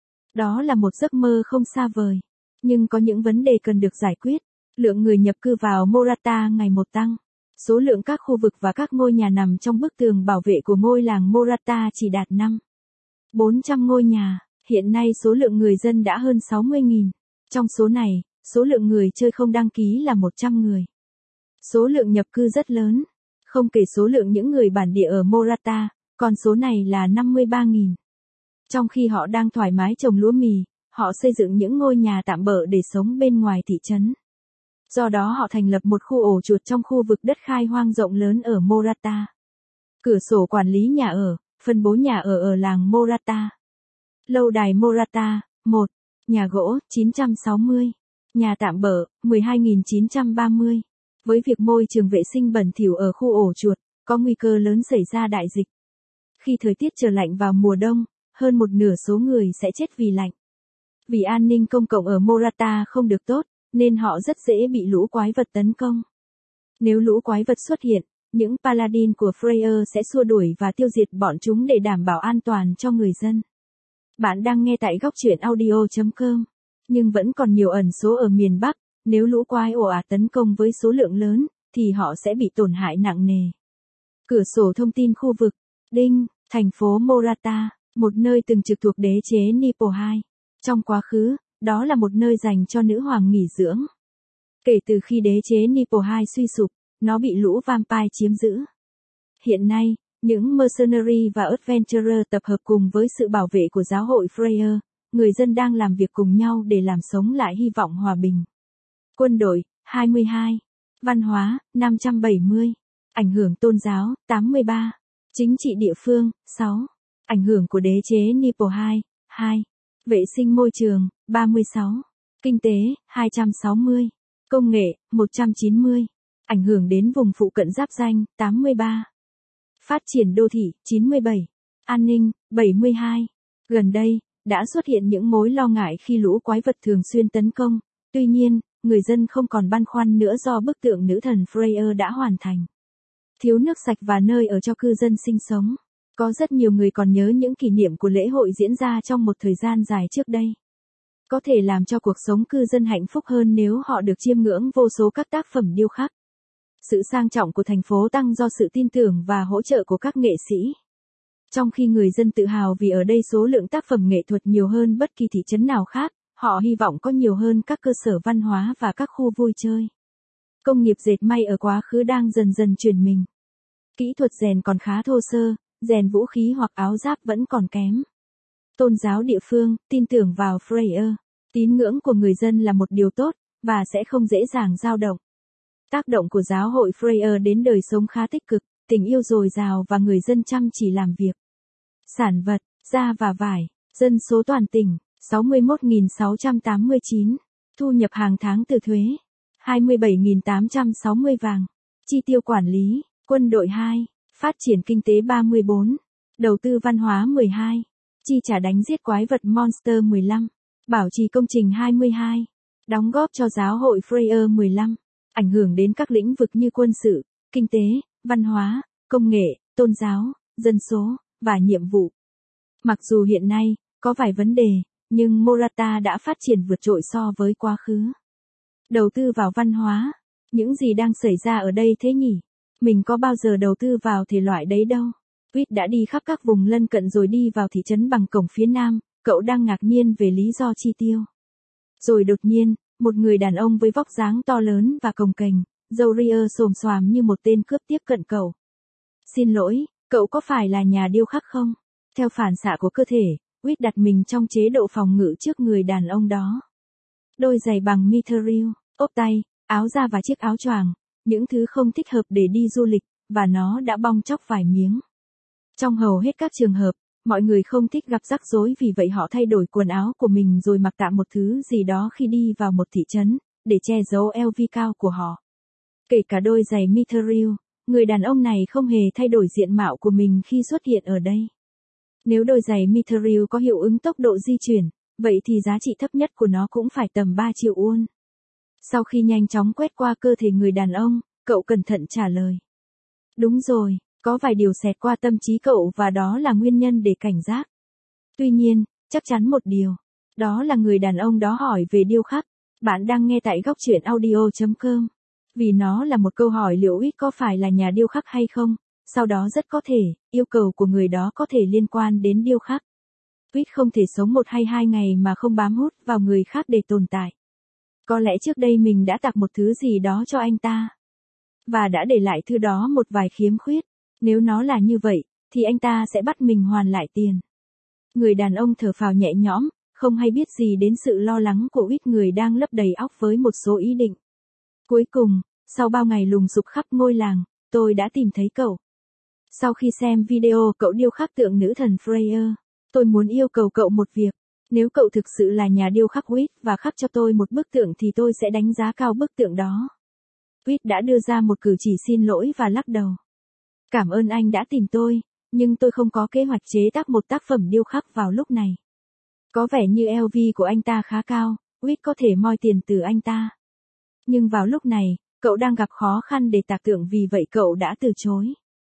Đó là một giấc mơ không xa vời. Nhưng có những vấn đề cần được giải quyết. Lượng người nhập cư vào Morata ngày một tăng. Số lượng các khu vực và các ngôi nhà nằm trong bức tường bảo vệ của ngôi làng Morata chỉ đạt năm nghìn bốn trăm ngôi nhà. Hiện nay số lượng người dân đã hơn sáu mươi nghìn. Trong số này, số lượng người chơi không đăng ký là một trăm người. Số lượng nhập cư rất lớn. Không kể số lượng những người bản địa ở Morata, con số này là năm mươi ba nghìn. Trong khi họ đang thoải mái trồng lúa mì, họ xây dựng những ngôi nhà tạm bợ để sống bên ngoài thị trấn. Do đó họ thành lập một khu ổ chuột trong khu vực đất khai hoang rộng lớn ở Morata. Cửa sổ quản lý nhà ở, phân bố nhà ở ở làng Morata. Lâu đài Morata, một. Nhà gỗ, chín trăm sáu mươi. Nhà tạm bợ, mười hai nghìn chín trăm ba mươi. Với việc môi trường vệ sinh bẩn thỉu ở khu ổ chuột, có nguy cơ lớn xảy ra đại dịch. Khi thời tiết trở lạnh vào mùa đông, hơn một nửa số người sẽ chết vì lạnh. Vì an ninh công cộng ở Morata không được tốt, nên họ rất dễ bị lũ quái vật tấn công. Nếu lũ quái vật xuất hiện, những paladin của Freyer sẽ xua đuổi và tiêu diệt bọn chúng để đảm bảo an toàn cho người dân. Bạn đang nghe tại góc truyện audio chấm com. Nhưng vẫn còn nhiều ẩn số ở miền Bắc, nếu lũ quái ồ ạt tấn công với số lượng lớn, thì họ sẽ bị tổn hại nặng nề. Cửa sổ thông tin khu vực, Đinh, thành phố Morata, một nơi từng trực thuộc đế chế Nipo hai. Trong quá khứ, đó là một nơi dành cho nữ hoàng nghỉ dưỡng. Kể từ khi đế chế Nipo hai suy sụp, nó bị lũ vampire chiếm giữ. Hiện nay, những mercenary và adventurer tập hợp cùng với sự bảo vệ của giáo hội Freyer, người dân đang làm việc cùng nhau để làm sống lại hy vọng hòa bình. Quân đội, hai mươi hai. Văn hóa, năm trăm bảy mươi. Ảnh hưởng tôn giáo, tám mươi ba. Chính trị địa phương, sáu. Ảnh hưởng của đế chế Nipo hai, hai. Vệ sinh môi trường, ba mươi sáu. Kinh tế, hai trăm sáu mươi. Công nghệ, một trăm chín mươi. Ảnh hưởng đến vùng phụ cận giáp ranh, tám mươi ba. Phát triển đô thị, chín mươi bảy. An ninh, bảy mươi hai. Gần đây, đã xuất hiện những mối lo ngại khi lũ quái vật thường xuyên tấn công. Tuy nhiên, người dân không còn băn khoăn nữa do bức tượng nữ thần Freyer đã hoàn thành. Thiếu nước sạch và nơi ở cho cư dân sinh sống. Có rất nhiều người còn nhớ những kỷ niệm của lễ hội diễn ra trong một thời gian dài trước đây. Có thể làm cho cuộc sống cư dân hạnh phúc hơn nếu họ được chiêm ngưỡng vô số các tác phẩm điêu khắc. Sự sang trọng của thành phố tăng do sự tin tưởng và hỗ trợ của các nghệ sĩ. Trong khi người dân tự hào vì ở đây số lượng tác phẩm nghệ thuật nhiều hơn bất kỳ thị trấn nào khác, họ hy vọng có nhiều hơn các cơ sở văn hóa và các khu vui chơi. Công nghiệp dệt may ở quá khứ đang dần dần chuyển mình. Kỹ thuật rèn còn khá thô sơ, rèn vũ khí hoặc áo giáp vẫn còn kém. Tôn giáo địa phương, tin tưởng vào Freyr. Tín ngưỡng của người dân là một điều tốt, và sẽ không dễ dàng dao động. Tác động của giáo hội Freyr đến đời sống khá tích cực, tình yêu dồi dào và người dân chăm chỉ làm việc. Sản vật, da và vải, dân số toàn tỉnh, sáu mươi mốt nghìn sáu trăm tám mươi chín. Thu nhập hàng tháng từ thuế, hai mươi bảy nghìn tám trăm sáu mươi vàng. Chi tiêu quản lý, quân đội hai. Phát triển kinh tế ba mươi bốn. Đầu tư văn hóa mười hai. Chi trả đánh giết quái vật Monster mười lăm. Bảo trì công trình hai mươi hai. Đóng góp cho giáo hội Freyr mười lăm. Ảnh hưởng đến các lĩnh vực như quân sự, kinh tế, văn hóa, công nghệ, tôn giáo, dân số, và nhiệm vụ. Mặc dù hiện nay, có vài vấn đề, nhưng Morata đã phát triển vượt trội so với quá khứ. Đầu tư vào văn hóa. Những gì đang xảy ra ở đây thế nhỉ? Mình có bao giờ đầu tư vào thể loại đấy đâu. Quýt đã đi khắp các vùng lân cận rồi đi vào thị trấn bằng cổng phía nam, cậu đang ngạc nhiên về lý do chi tiêu. Rồi đột nhiên, một người đàn ông với vóc dáng to lớn và cồng kềnh, râu ria xồm xoàm như một tên cướp tiếp cận cậu. Xin lỗi, cậu có phải là nhà điêu khắc không? Theo phản xạ của cơ thể, Quýt đặt mình trong chế độ phòng ngự trước người đàn ông đó. Đôi giày bằng mithril, ốp tay, áo da và chiếc áo choàng, những thứ không thích hợp để đi du lịch, và nó đã bong tróc vài miếng. Trong hầu hết các trường hợp, mọi người không thích gặp rắc rối, vì vậy họ thay đổi quần áo của mình rồi mặc tạm một thứ gì đó khi đi vào một thị trấn, để che giấu eo vi cao của họ. Kể cả đôi giày mithril, người đàn ông này không hề thay đổi diện mạo của mình khi xuất hiện ở đây. Nếu đôi giày mithril có hiệu ứng tốc độ di chuyển, vậy thì giá trị thấp nhất của nó cũng phải tầm ba triệu won. Sau khi nhanh chóng quét qua cơ thể người đàn ông, cậu cẩn thận trả lời. Đúng rồi, có vài điều xẹt qua tâm trí cậu và đó là nguyên nhân để cảnh giác. Tuy nhiên, chắc chắn một điều, đó là người đàn ông đó hỏi về điêu khắc. Bạn đang nghe tại góc truyện audio chấm com. Vì nó là một câu hỏi liệu Quýt có phải là nhà điêu khắc hay không, sau đó rất có thể, yêu cầu của người đó có thể liên quan đến điêu khắc. Quýt không thể sống một hay hai ngày mà không bám hút vào người khác để tồn tại. Có lẽ trước đây mình đã tặng một thứ gì đó cho anh ta. Và đã để lại thứ đó một vài khiếm khuyết. Nếu nó là như vậy, thì anh ta sẽ bắt mình hoàn lại tiền. Người đàn ông thở phào nhẹ nhõm, không hay biết gì đến sự lo lắng của Quýt, người đang lấp đầy óc với một số ý định. Cuối cùng, sau bao ngày lùng sục khắp ngôi làng, tôi đã tìm thấy cậu. Sau khi xem video cậu điêu khắc tượng nữ thần Freyr, tôi muốn yêu cầu cậu một việc. Nếu cậu thực sự là nhà điêu khắc Quýt và khắc cho tôi một bức tượng thì tôi sẽ đánh giá cao bức tượng đó. Quýt đã đưa ra một cử chỉ xin lỗi và lắc đầu. Cảm ơn anh đã tìm tôi, nhưng tôi không có kế hoạch chế tác một tác phẩm điêu khắc vào lúc này. Có vẻ như lờ vê của anh ta khá cao, Quýt có thể moi tiền từ anh ta. Nhưng vào lúc này, cậu đang gặp khó khăn để tạc tượng, vì vậy cậu đã từ chối.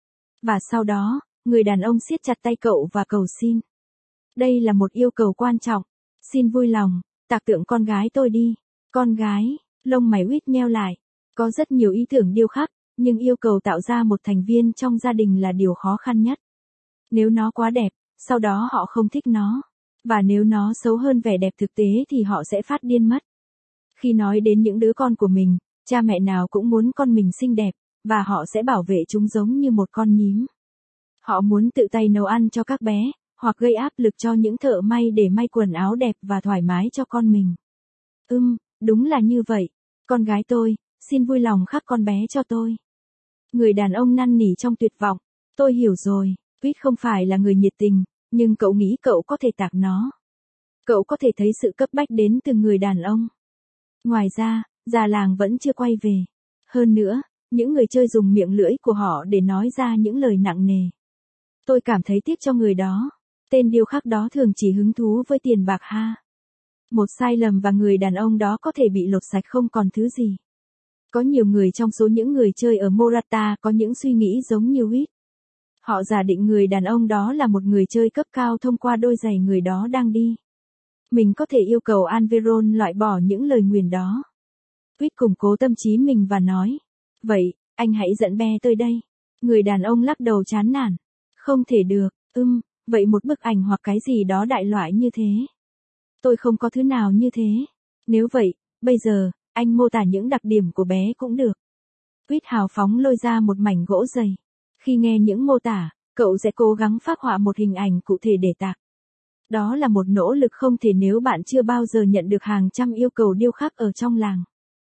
Và sau đó, người đàn ông siết chặt tay cậu và cầu xin. Đây là một yêu cầu quan trọng. Xin vui lòng, tạc tượng con gái tôi đi. Con gái, lông mày Quýt nheo lại. Có rất nhiều ý tưởng điêu khắc, nhưng yêu cầu tạo ra một thành viên trong gia đình là điều khó khăn nhất. Nếu nó quá đẹp, sau đó họ không thích nó. Và nếu nó xấu hơn vẻ đẹp thực tế thì họ sẽ phát điên mất. Khi nói đến những đứa con của mình, cha mẹ nào cũng muốn con mình xinh đẹp, và họ sẽ bảo vệ chúng giống như một con nhím. Họ muốn tự tay nấu ăn cho các bé, hoặc gây áp lực cho những thợ may để may quần áo đẹp và thoải mái cho con mình. Ừm, đúng là như vậy. Con gái tôi, xin vui lòng khắc con bé cho tôi. Người đàn ông năn nỉ trong tuyệt vọng. Tôi hiểu rồi, Quýt không phải là người nhiệt tình, nhưng cậu nghĩ cậu có thể tạc nó. Cậu có thể thấy sự cấp bách đến từ người đàn ông. Ngoài ra, già làng vẫn chưa quay về. Hơn nữa, những người chơi dùng miệng lưỡi của họ để nói ra những lời nặng nề. Tôi cảm thấy tiếc cho người đó. Tên điêu khắc đó thường chỉ hứng thú với tiền bạc ha. Một sai lầm và người đàn ông đó có thể bị lột sạch không còn thứ gì. Có nhiều người trong số những người chơi ở Morata có những suy nghĩ giống như Quýt. Họ giả định người đàn ông đó là một người chơi cấp cao thông qua đôi giày người đó đang đi. Mình có thể yêu cầu Alveron loại bỏ những lời nguyền đó. Quýt củng cố tâm trí mình và nói. Vậy, anh hãy dẫn bé tới đây. Người đàn ông lắc đầu chán nản. Không thể được, ưm, vậy một bức ảnh hoặc cái gì đó đại loại như thế. Tôi không có thứ nào như thế. Nếu vậy, bây giờ, anh mô tả những đặc điểm của bé cũng được. Quýt hào phóng lôi ra một mảnh gỗ dày. Khi nghe những mô tả, cậu sẽ cố gắng phác họa một hình ảnh cụ thể để tạc. Đó là một nỗ lực không thể nếu bạn chưa bao giờ nhận được hàng trăm yêu cầu điêu khắc ở trong làng.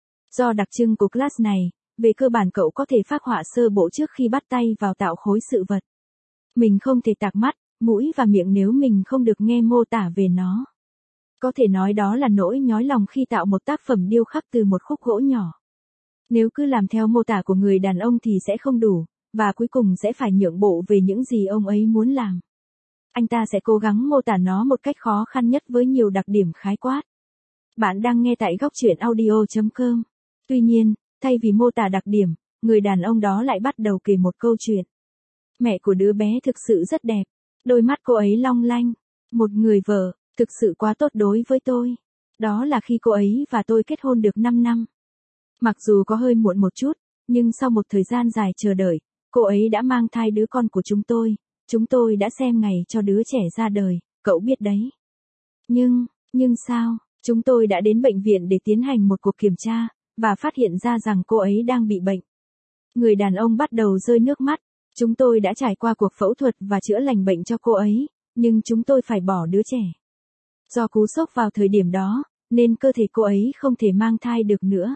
Do đặc trưng của class này, về cơ bản cậu có thể phác họa sơ bộ trước khi bắt tay vào tạo khối sự vật. Mình không thể tạc mắt, mũi và miệng nếu mình không được nghe mô tả về nó. Có thể nói đó là nỗi nhói lòng khi tạo một tác phẩm điêu khắc từ một khúc gỗ nhỏ. Nếu cứ làm theo mô tả của người đàn ông thì sẽ không đủ, và cuối cùng sẽ phải nhượng bộ về những gì ông ấy muốn làm. Anh ta sẽ cố gắng mô tả nó một cách khó khăn nhất với nhiều đặc điểm khái quát. Bạn đang nghe tại góc truyện audio chấm com. Tuy nhiên, thay vì mô tả đặc điểm, người đàn ông đó lại bắt đầu kể một câu chuyện. Mẹ của đứa bé thực sự rất đẹp. Đôi mắt cô ấy long lanh. Một người vợ, thực sự quá tốt đối với tôi. Đó là khi cô ấy và tôi kết hôn được năm năm. Mặc dù có hơi muộn một chút, nhưng sau một thời gian dài chờ đợi, cô ấy đã mang thai đứa con của chúng tôi. Chúng tôi đã xem ngày cho đứa trẻ ra đời, cậu biết đấy. Nhưng, nhưng sao, chúng tôi đã đến bệnh viện để tiến hành một cuộc kiểm tra, và phát hiện ra rằng cô ấy đang bị bệnh. Người đàn ông bắt đầu rơi nước mắt. Chúng tôi đã trải qua cuộc phẫu thuật và chữa lành bệnh cho cô ấy, nhưng chúng tôi phải bỏ đứa trẻ. Do cú sốc vào thời điểm đó, nên cơ thể cô ấy không thể mang thai được nữa.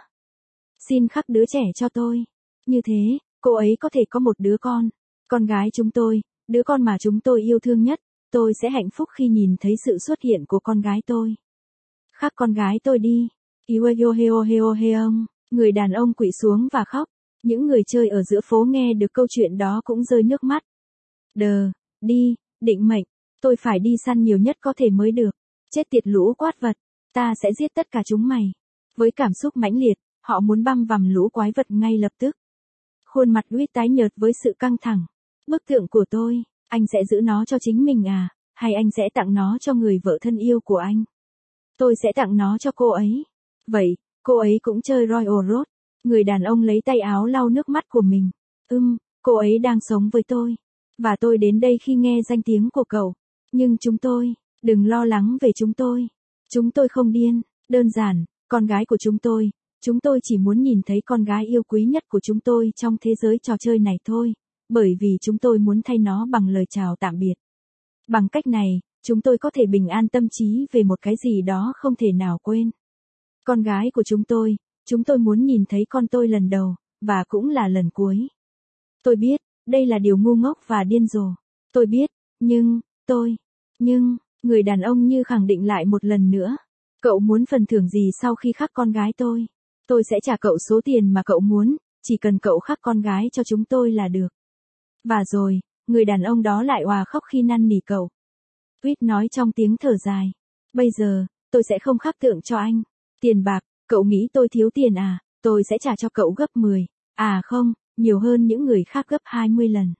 Xin khắc đứa trẻ cho tôi. Như thế, cô ấy có thể có một đứa con. Con gái chúng tôi, đứa con mà chúng tôi yêu thương nhất, tôi sẽ hạnh phúc khi nhìn thấy sự xuất hiện của con gái tôi. Khắc con gái tôi đi. Iweyoheoheoheong. Người đàn ông quỵ xuống và khóc. Những người chơi ở giữa phố nghe được câu chuyện đó cũng rơi nước mắt. Đờ, đi, định mệnh, tôi phải đi săn nhiều nhất có thể mới được. Chết tiệt lũ quát vật, ta sẽ giết tất cả chúng mày. Với cảm xúc mãnh liệt, họ muốn băm vằm lũ quái vật ngay lập tức. Khuôn mặt Reed tái nhợt với sự căng thẳng. Bức tượng của tôi, anh sẽ giữ nó cho chính mình à, hay anh sẽ tặng nó cho người vợ thân yêu của anh? Tôi sẽ tặng nó cho cô ấy. Vậy, cô ấy cũng chơi Royal Road. Người đàn ông lấy tay áo lau nước mắt của mình. Ừm, cô ấy đang sống với tôi. Và tôi đến đây khi nghe danh tiếng của cậu. Nhưng chúng tôi, đừng lo lắng về chúng tôi. Chúng tôi không điên, đơn giản, con gái của chúng tôi. Chúng tôi chỉ muốn nhìn thấy con gái yêu quý nhất của chúng tôi trong thế giới trò chơi này thôi. Bởi vì chúng tôi muốn thay nó bằng lời chào tạm biệt. Bằng cách này, chúng tôi có thể bình an tâm trí về một cái gì đó không thể nào quên. Con gái của chúng tôi, chúng tôi muốn nhìn thấy con tôi lần đầu, và cũng là lần cuối. Tôi biết, đây là điều ngu ngốc và điên rồ. Tôi biết, nhưng, tôi, nhưng, người đàn ông như khẳng định lại một lần nữa. Cậu muốn phần thưởng gì sau khi khắc con gái tôi? Tôi sẽ trả cậu số tiền mà cậu muốn, chỉ cần cậu khắc con gái cho chúng tôi là được. Và rồi, người đàn ông đó lại òa khóc khi năn nỉ cậu. Reed nói trong tiếng thở dài. Bây giờ, tôi sẽ không khắc tượng cho anh. Tiền bạc, cậu nghĩ tôi thiếu tiền à, tôi sẽ trả cho cậu gấp mười. À không, nhiều hơn những người khác gấp hai mươi lần.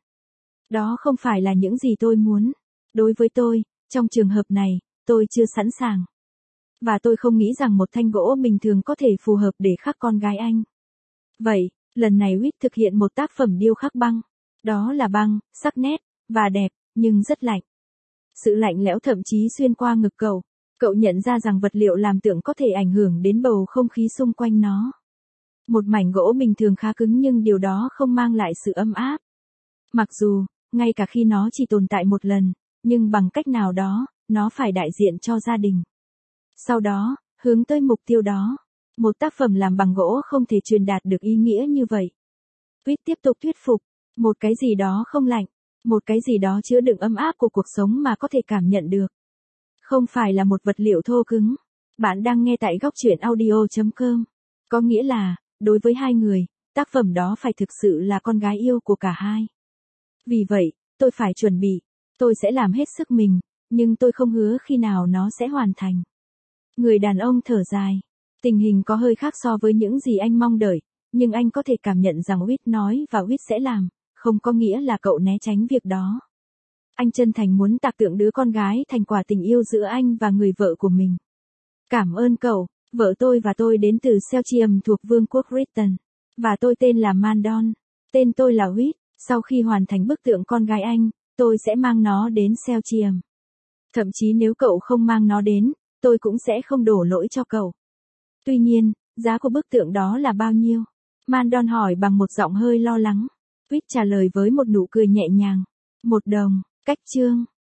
Đó không phải là những gì tôi muốn. Đối với tôi, trong trường hợp này, tôi chưa sẵn sàng. Và tôi không nghĩ rằng một thanh gỗ bình thường có thể phù hợp để khắc con gái anh. Vậy, lần này Reed thực hiện một tác phẩm điêu khắc băng. Đó là băng, sắc nét, và đẹp, nhưng rất lạnh. Sự lạnh lẽo thậm chí xuyên qua ngực cậu. Cậu nhận ra rằng vật liệu làm tượng có thể ảnh hưởng đến bầu không khí xung quanh nó. Một mảnh gỗ bình thường khá cứng nhưng điều đó không mang lại sự ấm áp. Mặc dù, ngay cả khi nó chỉ tồn tại một lần, nhưng bằng cách nào đó, nó phải đại diện cho gia đình. Sau đó, hướng tới mục tiêu đó. Một tác phẩm làm bằng gỗ không thể truyền đạt được ý nghĩa như vậy. Reed tiếp tục thuyết phục. Một cái gì đó không lạnh. Một cái gì đó chứa đựng ấm áp của cuộc sống mà có thể cảm nhận được. Không phải là một vật liệu thô cứng. Bạn đang nghe tại góc truyện audio chấm com. Có nghĩa là, đối với hai người, tác phẩm đó phải thực sự là con gái yêu của cả hai. Vì vậy, tôi phải chuẩn bị. Tôi sẽ làm hết sức mình, nhưng tôi không hứa khi nào nó sẽ hoàn thành. Người đàn ông thở dài. Tình hình có hơi khác so với những gì anh mong đợi, nhưng anh có thể cảm nhận rằng Reed nói và Reed sẽ làm, không có nghĩa là cậu né tránh việc đó. Anh chân thành muốn tạc tượng đứa con gái thành quả tình yêu giữa anh và người vợ của mình. Cảm ơn cậu, vợ tôi và tôi đến từ Selchium thuộc Vương quốc Britain. Và tôi tên là Mandon. Tên tôi là Reed. Sau khi hoàn thành bức tượng con gái anh, tôi sẽ mang nó đến Selchium. Thậm chí nếu cậu không mang nó đến, tôi cũng sẽ không đổ lỗi cho cậu. Tuy nhiên, giá của bức tượng đó là bao nhiêu? Mandon hỏi bằng một giọng hơi lo lắng. Tweet trả lời với một nụ cười nhẹ nhàng. Một đồng, cách chương.